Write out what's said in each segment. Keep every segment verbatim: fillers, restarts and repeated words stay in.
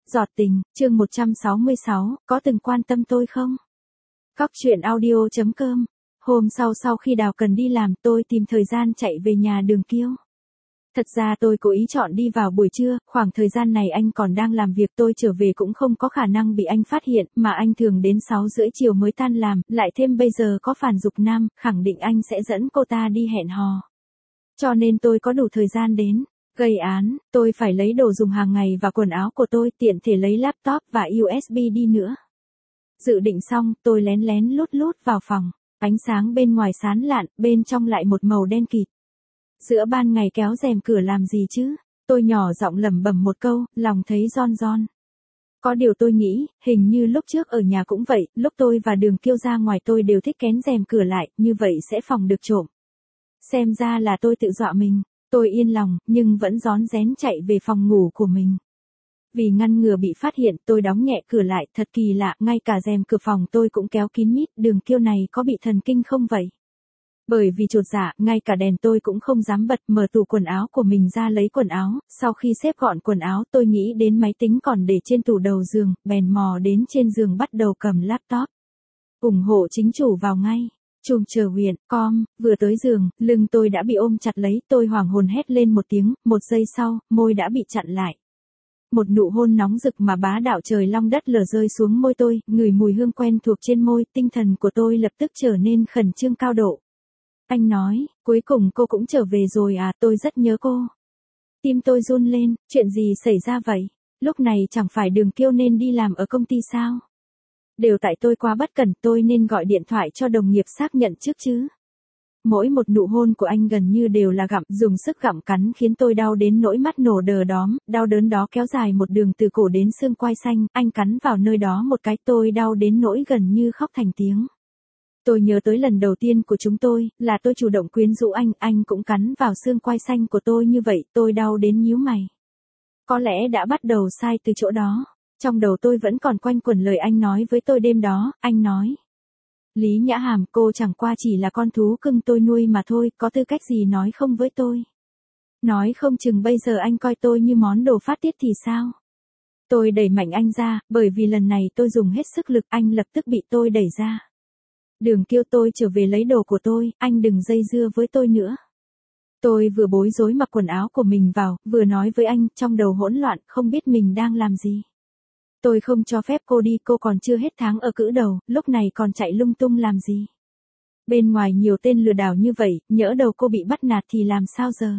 Giọt tình, chương một trăm sáu mươi sáu, có từng quan tâm tôi không? Cóc truyện audio chấm com. Hôm sau sau khi Đào cần đi làm, tôi tìm thời gian chạy về nhà Đường Kiêu. Thật ra tôi cố ý chọn đi vào buổi trưa, khoảng thời gian này anh còn đang làm việc, tôi trở về cũng không có khả năng bị anh phát hiện, mà anh thường đến sáu rưỡi chiều mới tan làm, lại thêm bây giờ có Phàn Dục Nam, khẳng định anh sẽ dẫn cô ta đi hẹn hò. Cho nên tôi có đủ thời gian đến. Gây án, tôi phải lấy đồ dùng hàng ngày và quần áo của tôi, tiện thể lấy laptop và u ét bê đi nữa. Dự định xong, tôi lén lén lút lút vào phòng. Ánh sáng bên ngoài sáng lạn, bên trong lại một màu đen kịt. Giữa ban ngày kéo rèm cửa làm gì chứ? Tôi nhỏ giọng lẩm bẩm một câu, lòng thấy ron ron. Có điều tôi nghĩ, hình như lúc trước ở nhà cũng vậy, lúc tôi và Đường Kiêu ra ngoài tôi đều thích kén rèm cửa lại, như vậy sẽ phòng được trộm. Xem ra là tôi tự dọa mình. Tôi yên lòng, nhưng vẫn rón rén chạy về phòng ngủ của mình. Vì ngăn ngừa bị phát hiện, tôi đóng nhẹ cửa lại, thật kỳ lạ, ngay cả rèm cửa phòng tôi cũng kéo kín mít, Đường Kiêu này có bị thần kinh không vậy? Bởi vì chột dạ, ngay cả đèn tôi cũng không dám bật, mở tủ quần áo của mình ra lấy quần áo, sau khi xếp gọn quần áo tôi nghĩ đến máy tính còn để trên tủ đầu giường, bèn mò đến trên giường bắt đầu cầm laptop. ủng hộ chính chủ vào ngay. Chùm chờ huyện, com, vừa tới giường, lưng tôi đã bị ôm chặt lấy, tôi hoảng hồn hét lên một tiếng, một giây sau, môi đã bị chặn lại. Một nụ hôn nóng rực mà bá đạo trời long đất lở rơi xuống môi tôi, ngửi mùi hương quen thuộc trên môi, tinh thần của tôi lập tức trở nên khẩn trương cao độ. Anh nói, cuối cùng cô cũng trở về rồi à, tôi rất nhớ cô. Tim tôi run lên, chuyện gì xảy ra vậy? Lúc này chẳng phải Đường Kiêu nên đi làm ở công ty sao? Đều tại tôi quá bất cẩn, tôi nên gọi điện thoại cho đồng nghiệp xác nhận trước chứ. Mỗi một nụ hôn của anh gần như đều là gặm, dùng sức gặm cắn khiến tôi đau đến nỗi mắt nổ đờ đóm, đau đớn đó kéo dài một đường từ cổ đến xương quai xanh, anh cắn vào nơi đó một cái, tôi đau đến nỗi gần như khóc thành tiếng. Tôi nhớ tới lần đầu tiên của chúng tôi, là tôi chủ động quyến rũ anh, anh cũng cắn vào xương quai xanh của tôi như vậy, tôi đau đến nhíu mày. Có lẽ đã bắt đầu sai từ chỗ đó. Trong đầu tôi vẫn còn quanh quẩn lời anh nói với tôi đêm đó, anh nói. Lý Nhã Hàm, cô chẳng qua chỉ là con thú cưng tôi nuôi mà thôi, có tư cách gì nói không với tôi. Nói không chừng bây giờ anh coi tôi như món đồ phát tiết thì sao? Tôi đẩy mạnh anh ra, bởi vì lần này tôi dùng hết sức lực, anh lập tức bị tôi đẩy ra. Đường Kiêu, tôi trở về lấy đồ của tôi, anh đừng dây dưa với tôi nữa. Tôi vừa bối rối mặc quần áo của mình vào, vừa nói với anh, trong đầu hỗn loạn, không biết mình đang làm gì. Tôi không cho phép cô đi, cô còn chưa hết tháng ở cữ đầu, lúc này còn chạy lung tung làm gì. Bên ngoài nhiều tên lừa đảo như vậy, nhỡ đầu cô bị bắt nạt thì làm sao giờ?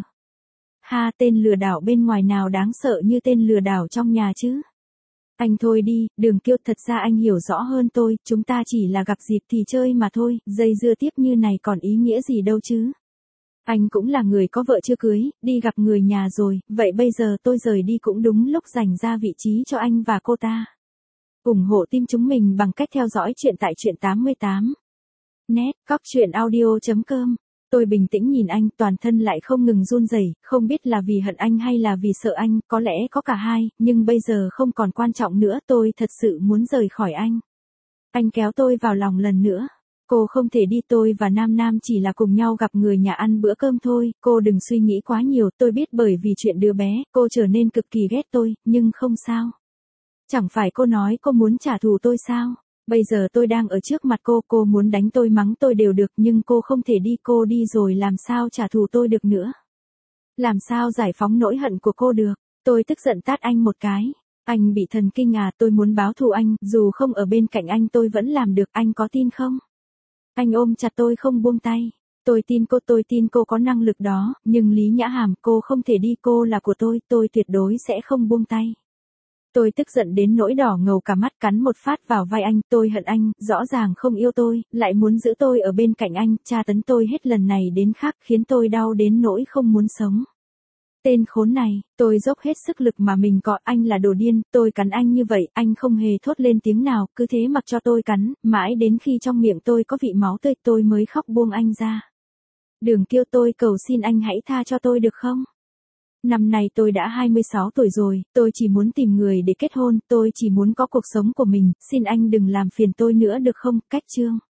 Ha, tên lừa đảo bên ngoài nào đáng sợ như tên lừa đảo trong nhà chứ? Anh thôi đi, Đường Kiêu, thật ra anh hiểu rõ hơn tôi, chúng ta chỉ là gặp dịp thì chơi mà thôi, dây dưa tiếp như này còn ý nghĩa gì đâu chứ. Anh cũng là người có vợ chưa cưới, đi gặp người nhà rồi, vậy bây giờ tôi rời đi cũng đúng lúc dành ra vị trí cho anh và cô ta. ủng hộ team chúng mình bằng cách theo dõi chuyện tại truyện tám mươi tám. Net, cóc truyện audio chấm com. Tôi bình tĩnh nhìn anh, toàn thân lại không ngừng run rẩy, không biết là vì hận anh hay là vì sợ anh, có lẽ có cả hai, nhưng bây giờ không còn quan trọng nữa, tôi thật sự muốn rời khỏi anh. Anh kéo tôi vào lòng lần nữa. Cô không thể đi, tôi và Nam Nam chỉ là cùng nhau gặp người nhà ăn bữa cơm thôi, cô đừng suy nghĩ quá nhiều, tôi biết bởi vì chuyện đứa bé, cô trở nên cực kỳ ghét tôi, nhưng không sao. Chẳng phải cô nói cô muốn trả thù tôi sao? Bây giờ tôi đang ở trước mặt cô, cô muốn đánh tôi mắng tôi đều được, nhưng cô không thể đi, cô đi rồi làm sao trả thù tôi được nữa? Làm sao giải phóng nỗi hận của cô được? Tôi tức giận tát anh một cái. Anh bị thần kinh à, tôi muốn báo thù anh, dù không ở bên cạnh anh tôi vẫn làm được, anh có tin không? Anh ôm chặt tôi không buông tay. Tôi tin cô, tôi tin cô có năng lực đó, nhưng Lý Nhã Hàm, cô không thể đi, cô là của tôi, tôi tuyệt đối sẽ không buông tay. Tôi tức giận đến nỗi đỏ ngầu cả mắt, cắn một phát vào vai anh, tôi hận anh, rõ ràng không yêu tôi, lại muốn giữ tôi ở bên cạnh anh, tra tấn tôi hết lần này đến khác, khiến tôi đau đến nỗi không muốn sống. Tên khốn này, tôi dốc hết sức lực mà mình có, anh là đồ điên, tôi cắn anh như vậy, anh không hề thốt lên tiếng nào, cứ thế mặc cho tôi cắn, mãi đến khi trong miệng tôi có vị máu tươi tôi mới khóc buông anh ra. Đường Kiêu, tôi cầu xin anh hãy tha cho tôi được không? Năm nay tôi đã hai mươi sáu tuổi rồi, tôi chỉ muốn tìm người để kết hôn, tôi chỉ muốn có cuộc sống của mình, xin anh đừng làm phiền tôi nữa được không? Cách chương.